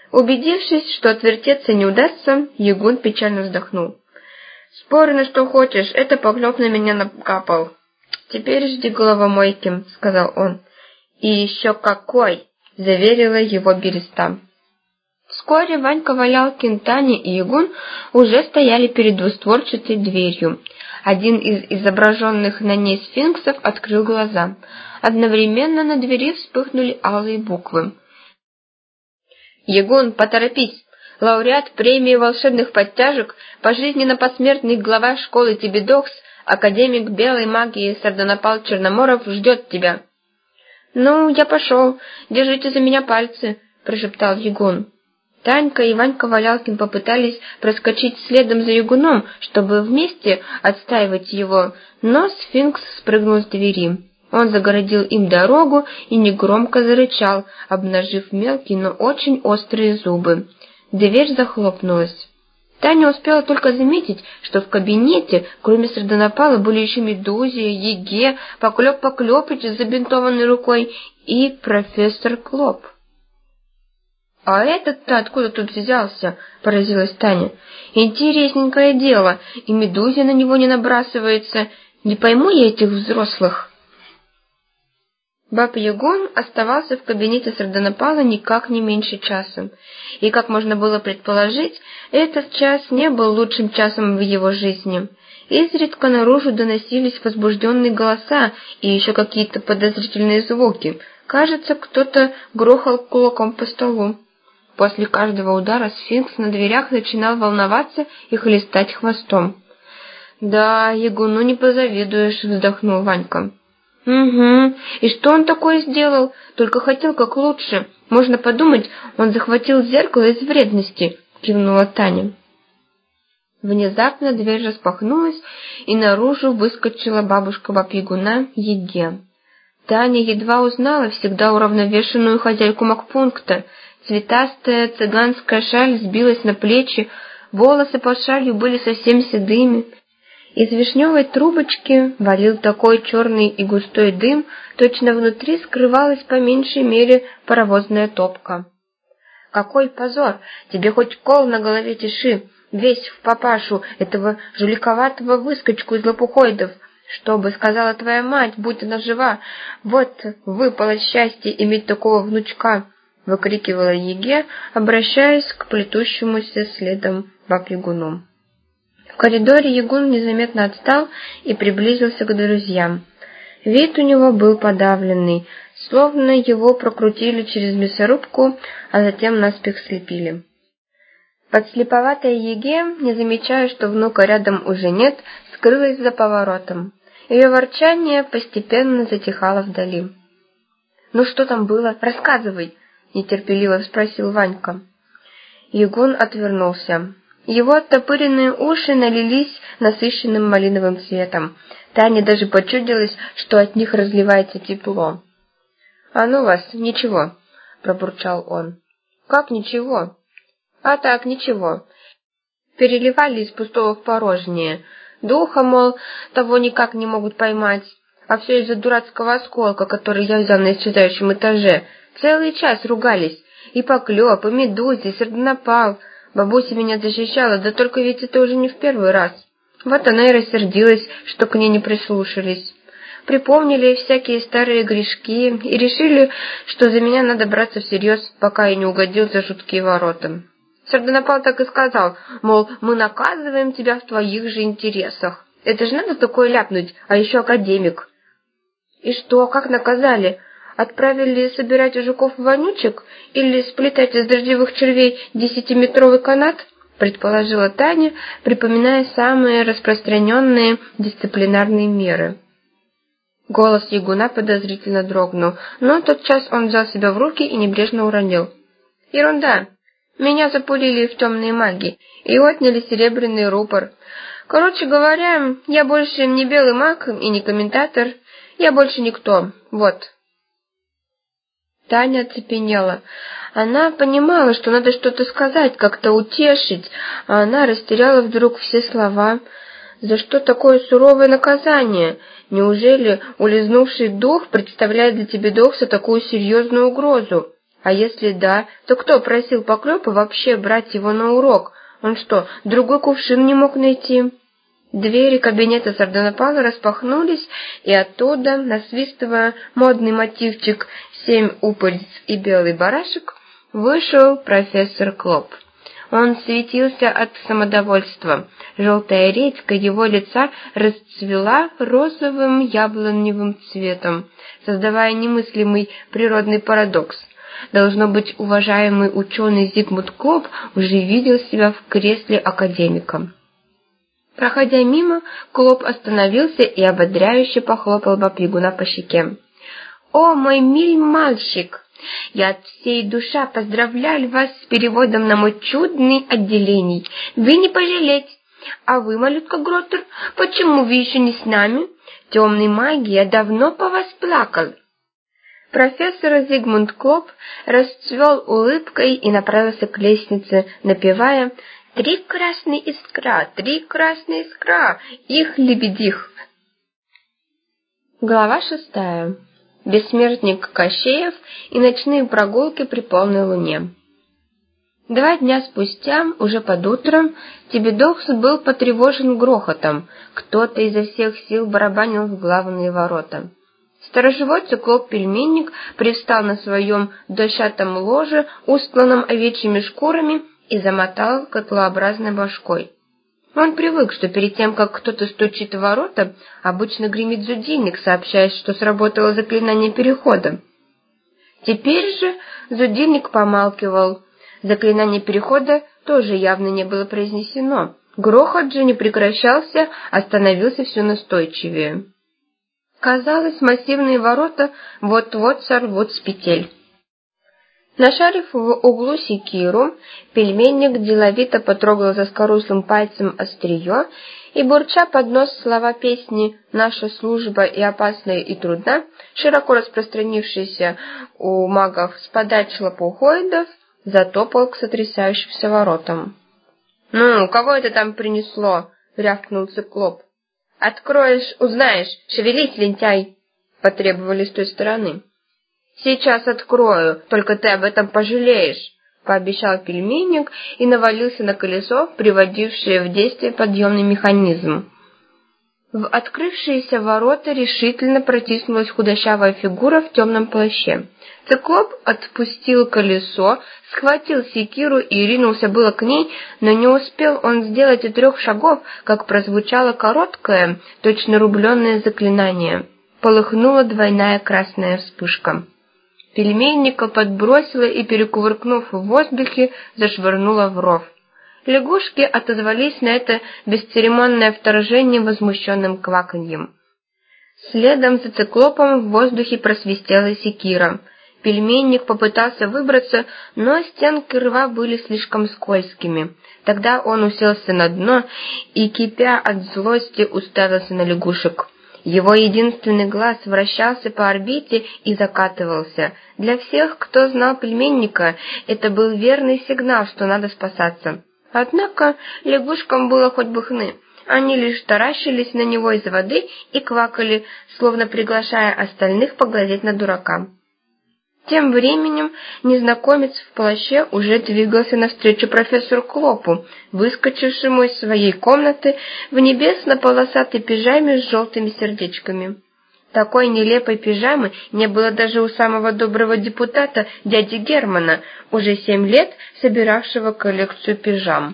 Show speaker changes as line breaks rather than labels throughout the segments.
Убедившись, что отвертеться не удастся, Ягун печально вздохнул. «Спорь на что хочешь, это поклеп на меня накапал. Теперь жди головомойки», — сказал он. «И еще какой!» — заверила его Береста. Вскоре Ванька, Валялкин, Таня и Ягун уже стояли перед двустворчатой дверью. Один из изображенных на ней сфинксов открыл глаза. Одновременно на двери вспыхнули алые буквы. «Ягун, поторопись! Лауреат премии волшебных подтяжек, пожизненно-посмертный глава школы Тебедокс, академик белой магии Сардонапал Черноморов ждет тебя». «Ну, я пошел. Держите за меня пальцы», — прошептал Ягун. Танька и Ванька Валялкин попытались проскочить следом за Ягуном, чтобы вместе отстаивать его, но сфинкс спрыгнул с двери. Он загородил им дорогу и негромко зарычал, обнажив мелкие, но очень острые зубы. Дверь захлопнулась. Таня успела только заметить, что в кабинете, кроме Сардонапала, были еще Медузия, Еге, Поклеп Поклепыч с забинтованной рукой и профессор Клоп. «А этот-то откуда тут взялся?» — поразилась Таня. «Интересненькое дело, и Медузия на него не набрасывается. Не пойму я этих взрослых». Баб-Ягун оставался в кабинете Сардонапала никак не меньше часа. И, как можно было предположить, этот час не был лучшим часом в его жизни. Изредка наружу доносились возбужденные голоса и еще какие-то подозрительные звуки. Кажется, кто-то грохал кулаком по столу. После каждого удара сфинкс на дверях начинал волноваться и хлестать хвостом. «Да, Ягуну не позавидуешь», — вздохнул Ванька. «Угу. И что он такое сделал? Только хотел как лучше. Можно подумать, он захватил зеркало из вредности», — кивнула Таня. Внезапно дверь распахнулась, и наружу выскочила бабушка Баб-Ягуна Еге. Таня едва узнала всегда уравновешенную хозяйку Макпункта. Цветастая цыганская шаль сбилась на плечи, волосы под шалью были совсем седыми. Из вишневой трубочки валил такой черный и густой дым, точно внутри скрывалась по меньшей мере паровозная топка. «Какой позор! Тебе хоть кол на голове тиши, весь в папашу, этого жуликоватого выскочку из лопухоидов! Что бы сказала твоя мать, будь она жива? Вот выпало счастье иметь такого внучка!» — выкрикивала Еге, обращаясь к плетущемуся следом Баб-Ягуну. В коридоре Ягун незаметно отстал и приблизился к друзьям. Вид у него был подавленный, словно его прокрутили через мясорубку, а затем наспех слепили. Подслеповатая Еге, не замечая, что внука рядом уже нет, скрылась за поворотом. Ее ворчание постепенно затихало вдали. «Ну что там было? Рассказывай!» — нетерпеливо спросил Ванька. Ягун отвернулся. Его оттопыренные уши налились насыщенным малиновым цветом. Тане даже почудилось, что от них разливается тепло. «А ну вас, ничего», — пробурчал он. «Как ничего?» «А так, ничего. Переливали из пустого в порожнее. Духа, мол, того никак не могут поймать. А все из-за дурацкого осколка, который я взял на исчезающем этаже. Целый час ругались. И Поклеп, и Медуза, и Сардонапал. Бабуся меня защищала, да только ведь это уже не в первый раз. Вот она и рассердилась, что к ней не прислушались. Припомнили всякие старые грешки и решили, что за меня надо браться всерьез, пока я не угодил за жуткие ворота. Сардонапал так и сказал, мол, мы наказываем тебя в твоих же интересах. Это же надо такое ляпнуть, а еще академик. И что, как наказали? Отправили собирать у жуков-вонючек или сплетать из дождевых червей 10-метровый канат? Предположила Таня, припоминая самые распространенные дисциплинарные меры. Голос Ягуна подозрительно дрогнул, но тотчас он взял себя в руки и небрежно уронил. «Ерунда! Меня запулили в темные маги и отняли серебряный рупор. Короче говоря, я больше не белый маг и не комментатор, я больше никто, вот». Таня оцепенела. Она понимала, что надо что-то сказать, как-то утешить, а она растеряла вдруг все слова. За что такое суровое наказание? Неужели улизнувший дух представляет для Тебедокса такую серьезную угрозу? А если да, то кто просил Поклёпа вообще брать его на урок? Он что, другой кувшин не мог найти? Двери кабинета Сардонапала распахнулись, и оттуда, насвистывая модный мотивчик «Семь упырец и белый барашек», вышел профессор Клоп. Он светился от самодовольства. Желтая редька его лица расцвела розовым яблоневым цветом, создавая немыслимый природный парадокс. Должно быть, уважаемый ученый Зигмунд Клоп уже видел себя в кресле академика. Проходя мимо, Клоп остановился и ободряюще похлопал Бабьягуна по щеке. «О, мой милый мальчик! Я от всей души поздравляю вас с переводом на мой чудный отделений. Вы не пожалеете. А вы, малютка Гроттер, почему вы еще не с нами? Темной магии давно по вас плакал». Профессор Зигмунд Клоп расцвел улыбкой и направился к лестнице, напевая «Три красные искра, их лебедих». Глава 6. Бессмертник Кощеев и ночные прогулки при полной луне. 2 дня спустя, уже под утром, Тебедокс был потревожен грохотом. Кто-то изо всех сил барабанил в главные ворота. Сторожевой циклоп-пельменник привстал на своем дощатом ложе, устланном овечьими шкурами, и замотал котлообразной башкой. Он привык, что перед тем, как кто-то стучит в ворота, обычно гремит зудильник, сообщая, что сработало заклинание перехода. Теперь же зудильник помалкивал. Заклинание перехода тоже явно не было произнесено. Грохот же не прекращался, а становился все настойчивее. Казалось, массивные ворота вот-вот сорвут с петель. Нашарив в углу секиру, пельменник деловито потрогал заскорузлым пальцем острие и, бурча под нос слова песни «Наша служба и опасная, и трудна», широко распространившейся у магов с подач лопоухоидов, затопал к сотрясающимся воротам. «Ну, кого это там принесло?» — рявкнул циклоп. «Откроешь, узнаешь, шевелись, лентяй!» — потребовали с той стороны. «Сейчас открою, только ты об этом пожалеешь», — пообещал пельменник и навалился на колесо, приводившее в действие подъемный механизм. В открывшиеся ворота решительно протиснулась худощавая фигура в темном плаще. Циклоп отпустил колесо, схватил секиру и ринулся было к ней, но не успел он сделать и 3 шагов, как прозвучало короткое, точно рубленное заклинание. Полыхнула двойная красная вспышка. Пельменника подбросила и, перекувыркнув в воздухе, зашвырнула в ров. Лягушки отозвались на это бесцеремонное вторжение возмущенным кваканьем. Следом за циклопом в воздухе просвистела секира. Пельменник попытался выбраться, но стенки рва были слишком скользкими. Тогда он уселся на дно и, кипя от злости, уставился на лягушек. Его единственный глаз вращался по орбите и закатывался. Для всех, кто знал пельменника, это был верный сигнал, что надо спасаться. Однако лягушкам было хоть бы хны. Они лишь таращились на него из воды и квакали, словно приглашая остальных поглазеть на дурака. Тем временем незнакомец в плаще уже двигался навстречу профессору Клопу, выскочившему из своей комнаты в небесно-полосатой пижаме с желтыми сердечками. Такой нелепой пижамы не было даже у самого доброго депутата дяди Германа, уже 7 лет собиравшего коллекцию пижам.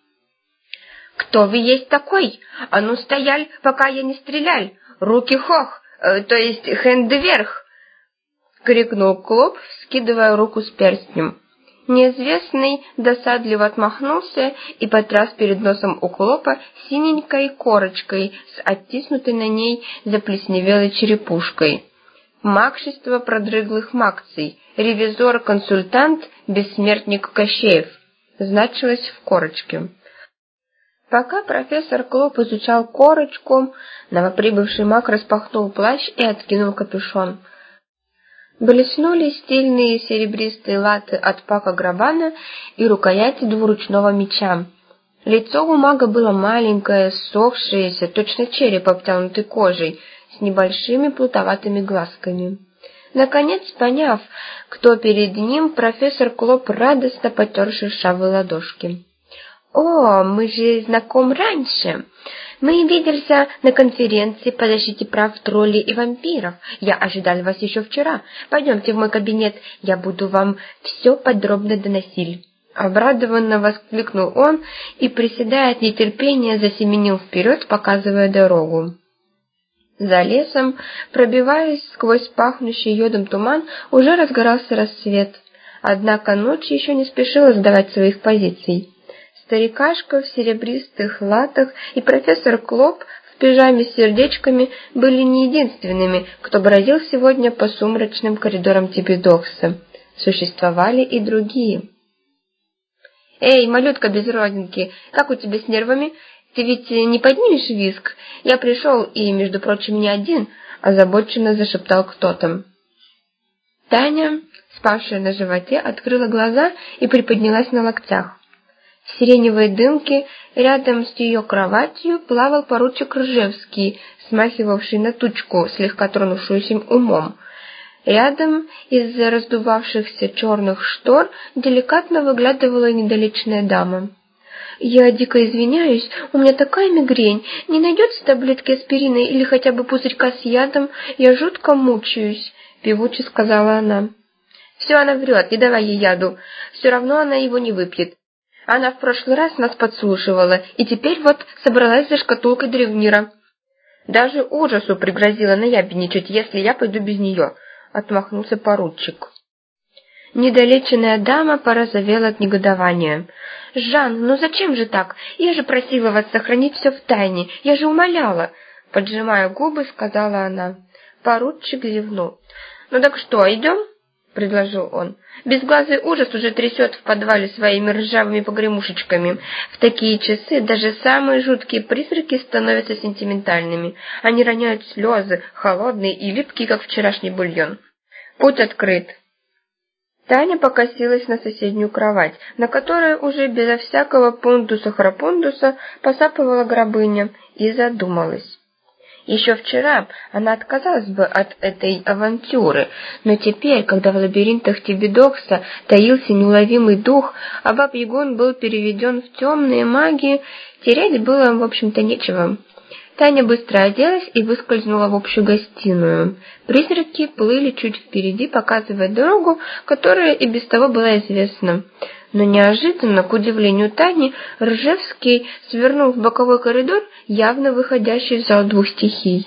«Кто вы есть такой? А ну стояль, пока я не стрелял! Руки хох, то есть хэнды вверх!» — крикнул Клоп, вскидывая руку с перстнем. Неизвестный досадливо отмахнулся и потряс перед носом у Клопа синенькой корочкой с оттиснутой на ней заплесневелой черепушкой. «Магшество продрыглых магций, ревизор-консультант, бессмертник Кощеев», значилось в корочке. Пока профессор Клоп изучал корочку, новоприбывший маг распахнул плащ и откинул капюшон. Блеснули стильные серебристые латы от Пака Грабана и рукояти двуручного меча. Лицо у мага было маленькое, ссохшееся, точно череп, обтянутый кожей, с небольшими плутоватыми глазками. Наконец, поняв, кто перед ним, профессор Клоп радостно потер шершавые ладошки. «О, мы же знакомы раньше. Мы виделись на конференции по защите прав троллей и вампиров. Я ожидал вас еще вчера. Пойдемте в мой кабинет, я буду вам все подробно доносить». Обрадованно воскликнул он и, приседая от нетерпения, засеменил вперед, показывая дорогу. За лесом, пробиваясь сквозь пахнущий йодом туман, уже разгорался рассвет. Однако ночь еще не спешила сдавать своих позиций. Старикашка в серебристых латах и профессор Клоп в пижаме с сердечками были не единственными, кто бродил сегодня по сумрачным коридорам Тибидокса. Существовали и другие. «Эй, малютка без родинки, как у тебя с нервами? Ты ведь не поднимешь визг? Я пришел, и, между прочим, не один», — озабоченно зашептал кто-то. Таня, спавшая на животе, открыла глаза и приподнялась на локтях. В сиреневой дымке рядом с ее кроватью плавал поручик Ржевский, смахивавший на тучку, слегка тронувшуюся умом. Рядом из-за раздувавшихся черных штор деликатно выглядывала недолечная дама. «Я дико извиняюсь, у меня такая мигрень. Не найдется таблетки аспирина или хотя бы пузырька с ядом? Я жутко мучаюсь», — певуче сказала она. «Все она врет, не давай ей яду. Все равно она его не выпьет. Она в прошлый раз нас подслушивала, и теперь вот собралась за шкатулкой древнира. Даже ужасу пригрозила наябедничать, если я пойду без нее», — отмахнулся поручик. Недолеченная дама порозовела от негодования. «Жан, ну зачем же так? Я же просила вас сохранить все в тайне, я же умоляла», — поджимая губы, сказала она. Поручик зевнул. «Ну так что, идем?» — предложил он. «Безглазый ужас уже трясет в подвале своими ржавыми погремушечками. В такие часы даже самые жуткие призраки становятся сентиментальными. Они роняют слезы, холодные и липкие, как вчерашний бульон. Путь открыт». Таня покосилась на соседнюю кровать, на которой уже безо всякого пундуса-храпундуса посапывала гробыня, и задумалась. Еще вчера она отказалась бы от этой авантюры, но теперь, когда в лабиринтах Тибидокса таился неуловимый дух, а Баб-Ягун был переведен в темные магии, терять было, в общем-то, нечего. Таня быстро оделась и выскользнула в общую гостиную. Призраки плыли чуть впереди, показывая дорогу, которая и без того была известна. Но неожиданно, к удивлению Тани, Ржевский свернул в боковой коридор, явно выходящий в зал двух стихий.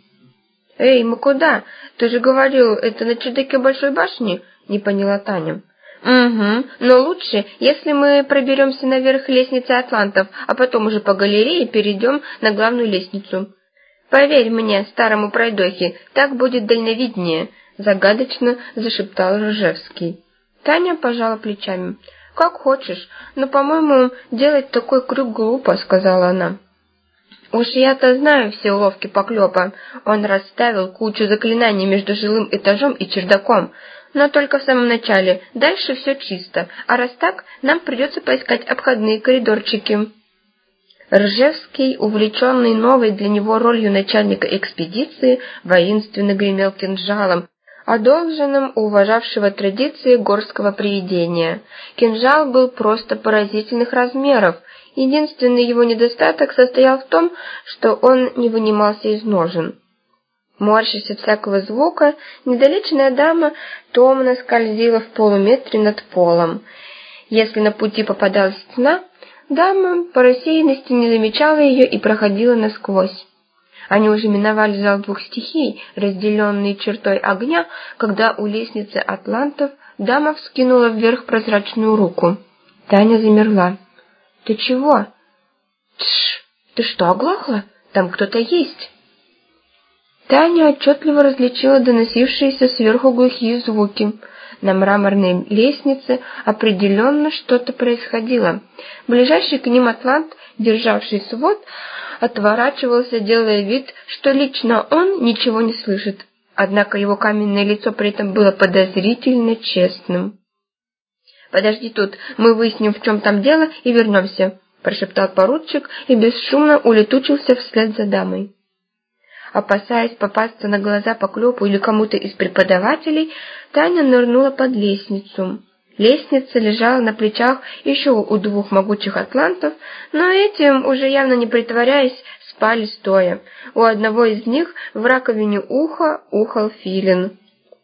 «Эй, мы куда? Ты же говорил, это на чердаке большой башни?» — не поняла Таня. «Угу, но лучше, если мы проберемся наверх лестницы атлантов, а потом уже по галерее перейдем на главную лестницу. Поверь мне, старому пройдохе, так будет дальновиднее», — загадочно зашептал Ржевский. Таня пожала плечами. «Как хочешь, но, по-моему, делать такой крюк глупо», — сказала она. «Уж я-то знаю все уловки Поклёпа. Он расставил кучу заклинаний между жилым этажом и чердаком, но только в самом начале, дальше все чисто, а раз так, нам придется поискать обходные коридорчики». Ржевский, увлеченный новой для него ролью начальника экспедиции, воинственно гремел кинжалом, одолженным у уважавшего традиции горского привидения. Кинжал был просто поразительных размеров. Единственный его недостаток состоял в том, что он не вынимался из ножен. Морщась от всякого звука, недолеченная дама томно скользила в полуметре над полом. Если на пути попадалась стена, дама по рассеянности не замечала ее и проходила насквозь. Они уже миновали зал двух стихий, разделенный чертой огня, когда у лестницы атлантов дама вскинула вверх прозрачную руку. Таня замерла. «Ты чего?» «Тш! Ты что, оглохла? Там кто-то есть!» Таня отчетливо различила доносившиеся сверху глухие звуки. На мраморной лестнице определенно что-то происходило. Ближайший к ним атлант, державший свод, отворачивался, делая вид, что лично он ничего не слышит. Однако его каменное лицо при этом было подозрительно честным. «Подожди тут, мы выясним, в чем там дело, и вернемся», — прошептал поручик и бесшумно улетучился вслед за дамой. Опасаясь попасться на глаза Поклёпу или кому-то из преподавателей, Таня нырнула под лестницу. Лестница лежала на плечах еще у двух могучих атлантов, но этим, уже явно не притворяясь, спали стоя. У одного из них в раковине уха ухал филин.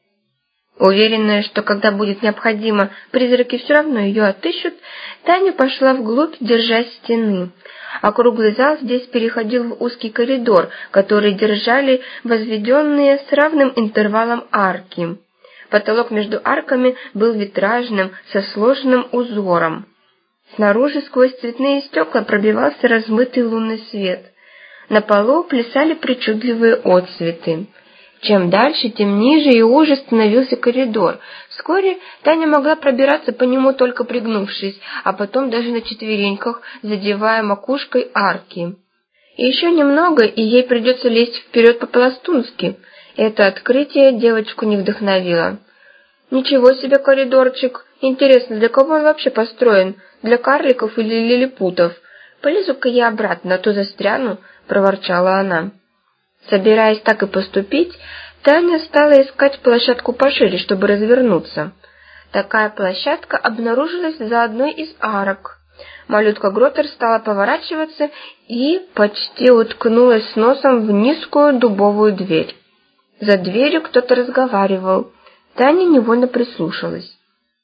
Уверенная, что когда будет необходимо, призраки все равно ее отыщут, Таня пошла вглубь, держась стены. Округлый зал здесь переходил в узкий коридор, который держали возведенные с равным интервалом арки. Потолок между арками был витражным, со сложным узором. Снаружи сквозь цветные стекла пробивался размытый лунный свет. На полу плясали причудливые отцветы. Чем дальше, тем ниже и уже становился коридор. Вскоре Таня могла пробираться по нему, только пригнувшись, а потом даже на четвереньках, задевая макушкой арки. И еще немного, и ей придется лезть вперед по-пластунски. Это открытие девочку не вдохновило. «Ничего себе коридорчик! Интересно, для кого он вообще построен? Для карликов или лилипутов? Полезу-ка я обратно, а то застряну», — проворчала она. Собираясь так и поступить, Таня стала искать площадку пошире, чтобы развернуться. Такая площадка обнаружилась за одной из арок. Малютка Гротер стала поворачиваться и почти уткнулась носом в низкую дубовую дверь. За дверью кто-то разговаривал. Таня невольно прислушалась.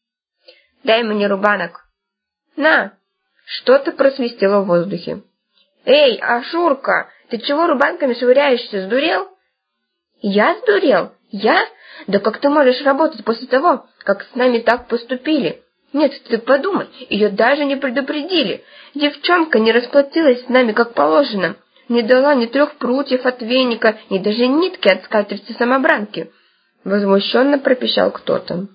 «Дай мне рубанок!» «На!» Что-то просвистело в воздухе. «Эй, Ашурка, ты чего рубанками швыряешься, сдурел?» «Я сдурел? Я? Да как ты можешь работать после того, как с нами так поступили? Нет, ты подумай, ее даже не предупредили. Девчонка не расплатилась с нами как положено, не дала ни 3 прутьев от веника, ни даже нитки от скатерти-самобранки». Возмущенно пропищал кто-то.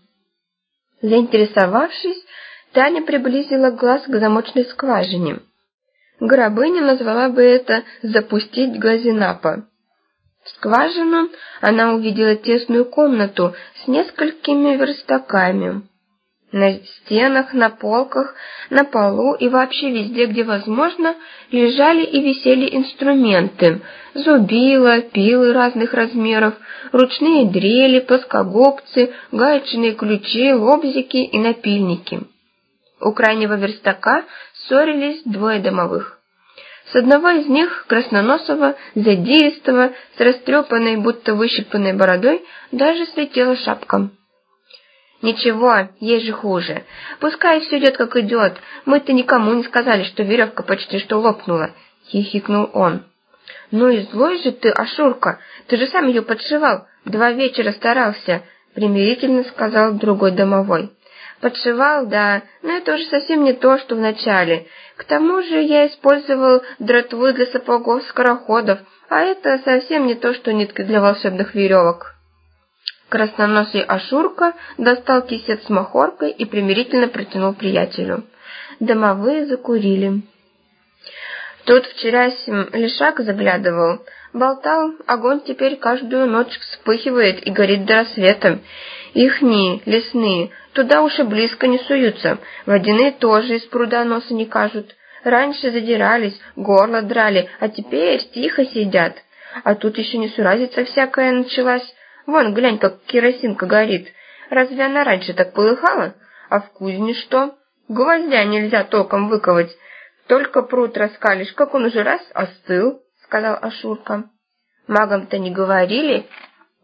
Заинтересовавшись, Таня приблизила глаз к замочной скважине. Грабыня назвала бы это «запустить глазенапа». В скважину она увидела тесную комнату с несколькими верстаками. На стенах, на полках, на полу и вообще везде, где возможно, лежали и висели инструменты: зубила, пилы разных размеров, ручные дрели, плоскогубцы, гаечные ключи, лобзики и напильники. У крайнего верстака ссорились 2 домовых. С одного из них, красноносого, задиристого, с растрепанной, будто выщипанной бородой, даже слетела шапка. «Ничего, ей же хуже. Пускай все идет, как идет. Мы-то никому не сказали, что веревка почти что лопнула», — хихикнул он. «Ну и злой же ты, Ашурка, ты же сам ее подшивал, 2 вечера старался», — примирительно сказал другой домовой. «Подшивал, да, но это уже совсем не то, что вначале. К тому же я использовал дротву для сапогов-скороходов, а это совсем не то, что нитки для волшебных веревок». Красноносый Ашурка достал кисет с махоркой и примирительно протянул приятелю. Домовые закурили. Тут вчерасим Лешак заглядывал, болтал, огонь теперь каждую ночь вспыхивает и горит до рассвета. Ихние, лесные, туда уж и близко не суются, водяные тоже из пруда носа не кажут. Раньше задирались, горло драли, а теперь тихо сидят. А тут еще несуразица всякая началась. Вон, глянь, как керосинка горит. Разве она раньше так полыхала? А в кузне что? Гвоздя нельзя толком выковать. Только пруд раскалишь, как он уже раз остыл, — сказал Ашурка. Магам-то не говорили,